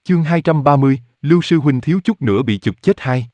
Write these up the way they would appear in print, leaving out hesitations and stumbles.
Chương 230, Lưu Sư Huynh thiếu chút nữa bị chụp chết hai.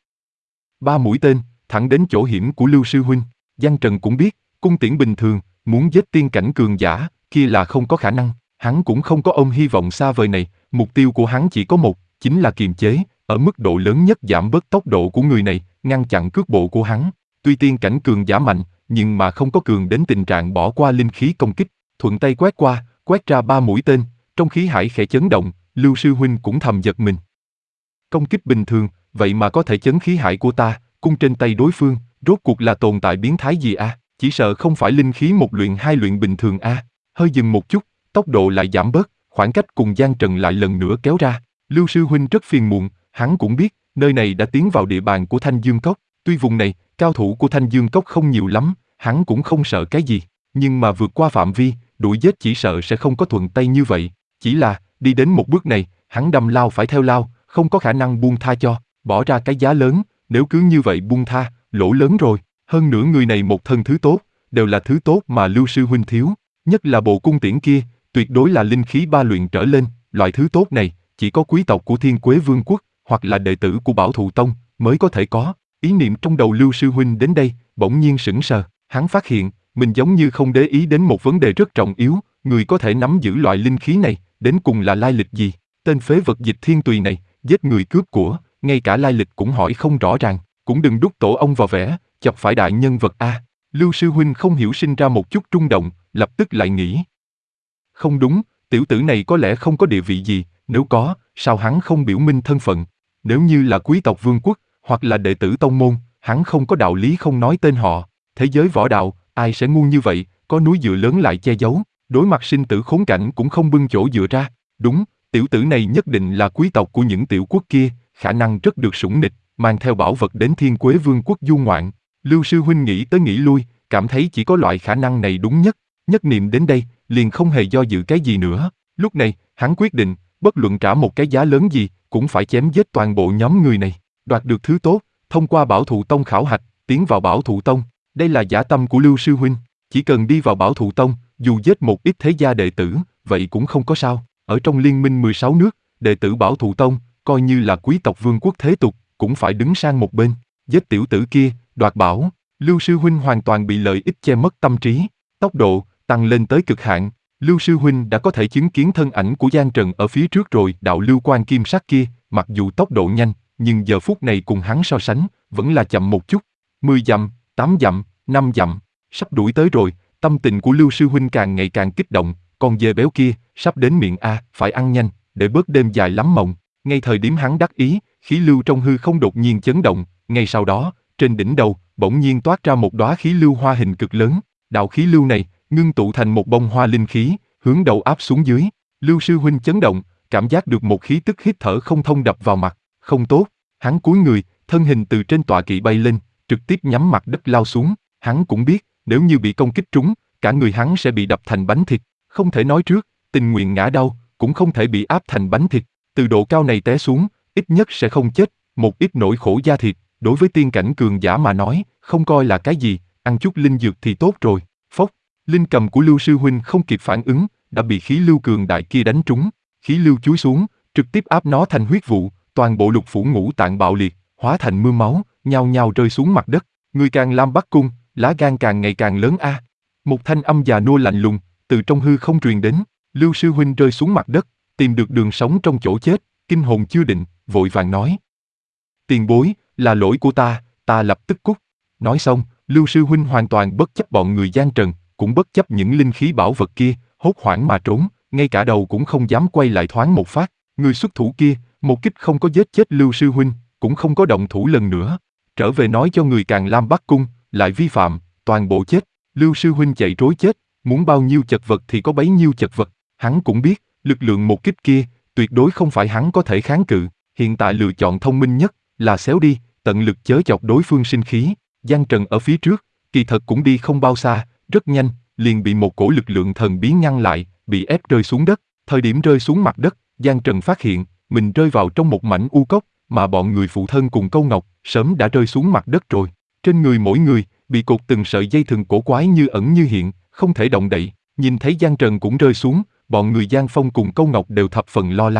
3 mũi tên, thẳng đến chỗ hiểm của Lưu Sư Huynh. Giang Trần cũng biết, cung tiễn bình thường, muốn giết tiên cảnh cường giả, kia là không có khả năng. Hắn cũng không có ôm hy vọng xa vời này, mục tiêu của hắn chỉ có một, chính là kiềm chế, ở mức độ lớn nhất giảm bớt tốc độ của người này, ngăn chặn cước bộ của hắn. Tuy tiên cảnh cường giả mạnh, nhưng mà không có cường đến tình trạng bỏ qua linh khí công kích. Thuận tay quét qua, quét ra 3 mũi tên, trong khí hải khẽ chấn động, Lưu Sư Huynh cũng thầm giật mình. Công kích bình thường, vậy mà có thể chấn khí hải của ta, cung trên tay đối phương, rốt cuộc là tồn tại biến thái gì a? Chỉ sợ không phải linh khí một luyện hai luyện bình thường a. Hơi dừng một chút, tốc độ lại giảm bớt, khoảng cách cùng Giang Trần lại lần nữa kéo ra. Lưu Sư Huynh rất phiền muộn, hắn cũng biết, nơi này đã tiến vào địa bàn của Thanh Dương Cốc. Tuy vùng này, cao thủ của Thanh Dương Cốc không nhiều lắm, hắn cũng không sợ cái gì. Nhưng mà vượt qua phạm vi, đuổi giết chỉ sợ sẽ không có thuận tay như vậy. Chỉ là, đi đến một bước này, hắn đâm lao phải theo lao, không có khả năng buông tha cho, bỏ ra cái giá lớn, nếu cứ như vậy buông tha, lỗ lớn rồi. Hơn nữa người này một thân thứ tốt, đều là thứ tốt mà Lưu Sư Huynh thiếu, nhất là bộ cung tiễn kia, tuyệt đối là linh khí 3 luyện trở lên, loại thứ tốt này, chỉ có quý tộc của Thiên Quế Vương quốc, hoặc là đệ tử của Bảo Thụ Tông, mới có thể có. Ý niệm trong đầu Lưu Sư Huynh đến đây, bỗng nhiên sững sờ, hắn phát hiện, mình giống như không để ý đến một vấn đề rất trọng yếu, người có thể nắm giữ loại linh khí này, đến cùng là lai lịch gì? Tên phế vật Dịch Thiên Tùy này, giết người cướp của, ngay cả lai lịch cũng hỏi không rõ ràng, cũng đừng đút tổ ông vào vẽ, chọc phải đại nhân vật a. Lưu Sư Huynh không hiểu sinh ra một chút rung động, lập tức lại nghĩ. Không đúng, tiểu tử này có lẽ không có địa vị gì, nếu có, sao hắn không biểu minh thân phận? Nếu như là quý tộc vương quốc, hoặc là đệ tử tông môn, hắn không có đạo lý không nói tên họ. Thế giới võ đạo, ai sẽ ngu như vậy, có núi dựa lớn lại che giấu, đối mặt sinh tử khốn cảnh cũng không bưng chỗ dựa ra. Đúng, tiểu tử này nhất định là quý tộc của những tiểu quốc kia, khả năng rất được sủng nịch, mang theo bảo vật đến Thiên Quế Vương quốc du ngoạn. Lưu Sư Huynh nghĩ tới nghĩ lui, cảm thấy chỉ có loại khả năng này đúng nhất. Nhất niệm đến đây, liền không hề do dự cái gì nữa. Lúc này, hắn quyết định, bất luận trả một cái giá lớn gì, cũng phải chém giết toàn bộ nhóm người này. Đoạt được thứ tốt, thông qua Bảo Thụ Tông khảo hạch, tiến vào Bảo Thụ Tông. Đây là dã tâm của Lưu Sư Huynh. Chỉ cần đi vào Bảo Thụ Tông, dù giết một ít thế gia đệ tử, vậy cũng không có sao. Ở trong liên minh 16 nước, đệ tử Bảo Thụ Tông, coi như là quý tộc vương quốc thế tục, cũng phải đứng sang một bên. Giết tiểu tử kia, đoạt bảo. Lưu Sư Huynh hoàn toàn bị lợi ích che mất tâm trí. Tốc độ tăng lên tới cực hạn. Lưu Sư Huynh đã có thể chứng kiến thân ảnh của Giang Trần ở phía trước rồi. Đạo lưu quan kim sắc kia, mặc dù tốc độ nhanh, nhưng giờ phút này cùng hắn so sánh, vẫn là chậm một chút. 10 dặm, 8 dặm, 5 dặm, sắp đuổi tới rồi. Tâm tình của Lưu Sư Huynh càng ngày càng kích động. Con dê béo kia, sắp đến miệng a, phải ăn nhanh, để bớt đêm dài lắm mộng. Ngay thời điểm hắn đắc ý, khí lưu trong hư không đột nhiên chấn động. Ngay sau đó, trên đỉnh đầu, bỗng nhiên toát ra một đóa khí lưu hoa hình cực lớn. Đạo khí lưu này, ngưng tụ thành một bông hoa linh khí, hướng đầu áp xuống dưới. Lưu Sư Huynh chấn động, cảm giác được một khí tức hít thở không thông đập vào mặt. Không tốt, hắn cúi người, thân hình từ trên tọa kỵ bay lên, trực tiếp nhắm mặt đất lao xuống. Hắn cũng biết, nếu như bị công kích trúng, cả người hắn sẽ bị đập thành bánh thịt. Không thể nói trước, tình nguyện ngã đau, cũng không thể bị áp thành bánh thịt. Từ độ cao này té xuống, ít nhất sẽ không chết, một ít nỗi khổ da thịt, đối với tiên cảnh cường giả mà nói, không coi là cái gì, ăn chút linh dược thì tốt rồi. Phốc, linh cầm của Lưu Sư Huynh không kịp phản ứng, đã bị khí lưu cường đại kia đánh trúng. Khí lưu chúi xuống, trực tiếp áp nó thành huyết vụ, toàn bộ lục phủ ngũ tạng bạo liệt, hóa thành mưa máu, nhao nhao rơi xuống mặt đất. Người càng lam bắt cung, lá gan càng ngày càng lớn a. Một thanh âm già nua lạnh lùng, từ trong hư không truyền đến. Lưu Sư Huynh rơi xuống mặt đất, tìm được đường sống trong chỗ chết, kinh hồn chưa định, vội vàng nói. Tiền bối, là lỗi của ta lập tức cút. Nói xong, Lưu Sư Huynh hoàn toàn bất chấp bọn người Giang Trần, cũng bất chấp những linh khí bảo vật kia, hốt hoảng mà trốn, ngay cả đầu cũng không dám quay lại thoáng một phát. Người xuất thủ kia, một kích không có giết chết Lưu Sư Huynh, cũng không có động thủ lần nữa. Trở về nói cho người Càn Lam Bắc Cung, lại vi phạm, toàn bộ chết. Lưu Sư Huynh chạy trối chết, muốn bao nhiêu chật vật thì có bấy nhiêu chật vật. Hắn cũng biết, lực lượng một kích kia, tuyệt đối không phải hắn có thể kháng cự. Hiện tại lựa chọn thông minh nhất, là xéo đi, tận lực chớ chọc đối phương sinh khí. Giang Trần ở phía trước, kỳ thật cũng đi không bao xa, rất nhanh, liền bị một cổ lực lượng thần bí ngăn lại, bị ép rơi xuống đất. Thời điểm rơi xuống mặt đất, Giang Trần phát hiện, mình rơi vào trong một mảnh u cốc, mà bọn người phụ thân cùng Câu Ngọc, sớm đã rơi xuống mặt đất rồi. Trên người mỗi người, bị cột từng sợi dây thừng cổ quái như ẩn như hiện, không thể động đậy. Nhìn thấy Giang Trần cũng rơi xuống, bọn người Giang Phong cùng Câu Ngọc đều thập phần lo lắng.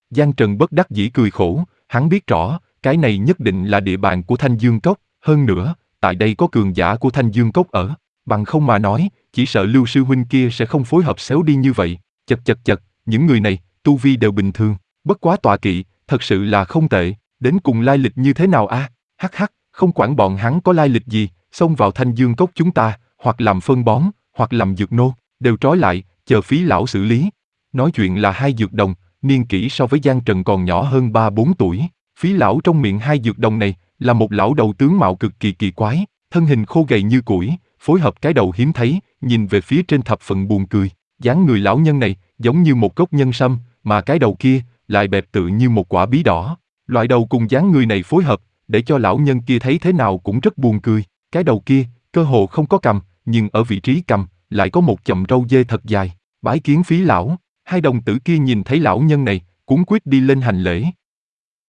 Giang Trần bất đắc dĩ cười khổ, hắn biết rõ, cái này nhất định là địa bàn của Thanh Dương Cốc, hơn nữa, tại đây có cường giả của Thanh Dương Cốc ở, bằng không mà nói, chỉ sợ Lưu sư huynh kia sẽ không phối hợp xéo đi như vậy. Chật, những người này, tu vi đều bình thường, bất quá tọa kỵ, thật sự là không tệ, đến cùng lai lịch như thế nào a? Hắc, không quản bọn hắn có lai lịch gì, xông vào Thanh Dương Cốc chúng ta, hoặc làm phân bón, hoặc làm dược nô, đều trói lại, chờ Phí lão xử lý. Nói chuyện là hai dược đồng, niên kỷ so với Giang Trần còn nhỏ hơn 3-4 tuổi. Phí lão trong miệng hai dược đồng này là một lão đầu tướng mạo cực kỳ kỳ quái, thân hình khô gầy như củi, phối hợp cái đầu hiếm thấy, nhìn về phía trên thập phần buồn cười. Dáng người lão nhân này giống như một gốc nhân sâm, mà cái đầu kia lại bẹp tự như một quả bí đỏ. Loại đầu cùng dáng người này phối hợp, để cho lão nhân kia thấy thế nào cũng rất buồn cười. Cái đầu kia, cơ hồ không có cằm, nhưng ở vị trí cằm lại có một chòm râu dê thật dài. Bái kiến Phí lão. Hai đồng tử kia nhìn thấy lão nhân này, cuống quýt đi lên hành lễ.